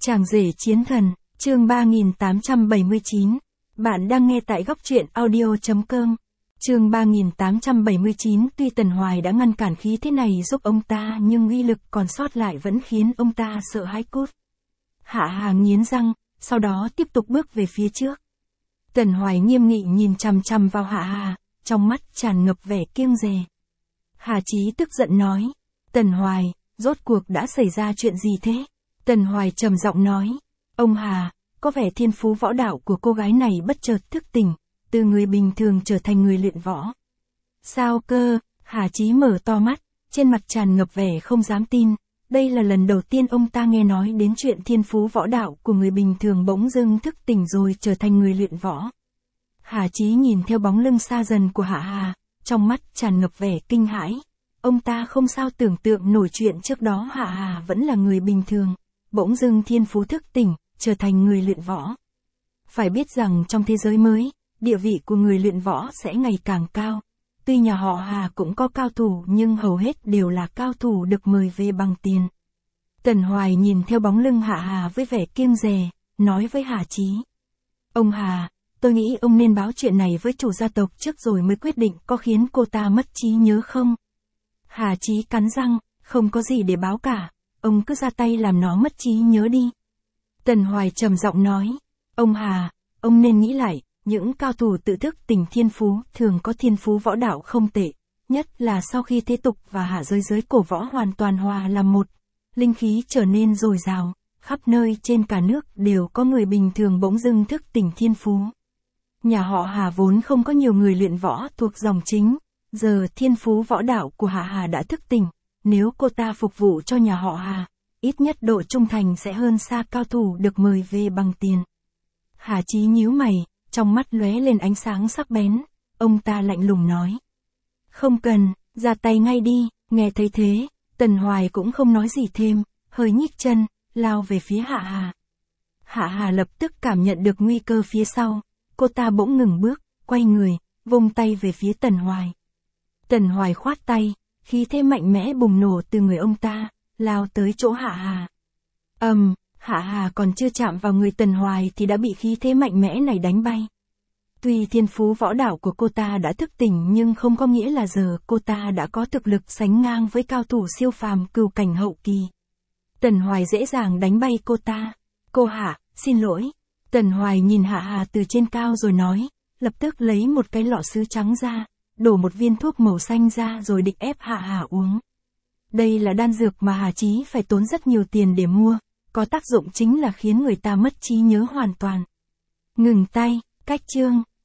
Chàng rể chiến thần, chương 3879. Bạn đang nghe tại góc truyện audio.com. Chương 3879. Tuy Tần Hoài đã ngăn cản khí thế này giúp ông ta, nhưng uy lực còn sót lại vẫn khiến ông ta sợ hãi cốt. Hạ Hà nghiến răng, sau đó tiếp tục bước về phía trước. Tần Hoài nghiêm nghị nhìn chằm chằm vào Hạ Hà, trong mắt tràn ngập vẻ kiêng dè. Hà Chí tức giận nói, Tần Hoài, rốt cuộc đã xảy ra chuyện gì thế? Tần Hoài trầm giọng nói, ông Hà, có vẻ thiên phú võ đạo của cô gái này bất chợt thức tỉnh, từ người bình thường trở thành người luyện võ. Sao cơ? Hà Chí mở to mắt, trên mặt tràn ngập vẻ không dám tin, đây là lần đầu tiên ông ta nghe nói đến chuyện thiên phú võ đạo của người bình thường bỗng dưng thức tỉnh rồi trở thành người luyện võ. Hà Chí nhìn theo bóng lưng xa dần của Hạ Hà, trong mắt tràn ngập vẻ kinh hãi. Ông ta không sao tưởng tượng nổi chuyện trước đó Hạ Hà vẫn là người bình thường, bỗng dưng thiên phú thức tỉnh, trở thành người luyện võ. Phải biết rằng trong thế giới mới, địa vị của người luyện võ sẽ ngày càng cao. Tuy nhà họ Hà cũng có cao thủ nhưng hầu hết đều là cao thủ được mời về bằng tiền. Tần Hoài nhìn theo bóng lưng Hạ Hà với vẻ kiêng dè, nói với Hà Chí. Ông Hà, tôi nghĩ ông nên báo chuyện này với chủ gia tộc trước rồi mới quyết định có khiến cô ta mất trí nhớ không? Hà Chí cắn răng, không có gì để báo cả, ông cứ ra tay làm nó mất trí nhớ đi. Tần Hoài trầm giọng nói, ông Hà, ông nên nghĩ lại, những cao thủ tự thức tỉnh thiên phú thường có thiên phú võ đạo không tệ, nhất là sau khi thế tục và hạ giới cổ võ hoàn toàn hòa làm một, linh khí trở nên dồi dào, khắp nơi trên cả nước đều có người bình thường bỗng dưng thức tỉnh thiên phú. Nhà họ Hà vốn không có nhiều người luyện võ thuộc dòng chính, giờ thiên phú võ đạo của Hạ Hà đã thức tỉnh, nếu cô ta phục vụ cho nhà họ Hà, ít nhất độ trung thành sẽ hơn xa cao thủ được mời về bằng tiền. Hà Chí nhíu mày, trong mắt lóe lên ánh sáng sắc bén, ông ta lạnh lùng nói. Không cần, ra tay ngay đi, nghe thấy thế, Tần Hoài cũng không nói gì thêm, hơi nhích chân, lao về phía Hạ Hà. Hạ Hà lập tức cảm nhận được nguy cơ phía sau, cô ta bỗng ngừng bước, quay người, vung tay về phía Tần Hoài. Tần Hoài khoát tay, khí thế mạnh mẽ bùng nổ từ người ông ta, lao tới chỗ Hạ Hà. Hạ Hà còn chưa chạm vào người Tần Hoài thì đã bị khí thế mạnh mẽ này đánh bay. Tuy thiên phú võ đạo của cô ta đã thức tỉnh nhưng không có nghĩa là giờ cô ta đã có thực lực sánh ngang với cao thủ siêu phàm cửu cảnh hậu kỳ. Tần Hoài dễ dàng đánh bay cô ta. Cô Hạ, xin lỗi. Tần Hoài nhìn Hạ Hà từ trên cao rồi nói, lập tức lấy một cái lọ sứ trắng ra, đổ một viên thuốc màu xanh ra rồi định ép Hạ Hà uống. Đây là đan dược mà Hà Chí phải tốn rất nhiều tiền để mua, có tác dụng chính là khiến người ta mất trí nhớ hoàn toàn. Ngừng tay, cách chương.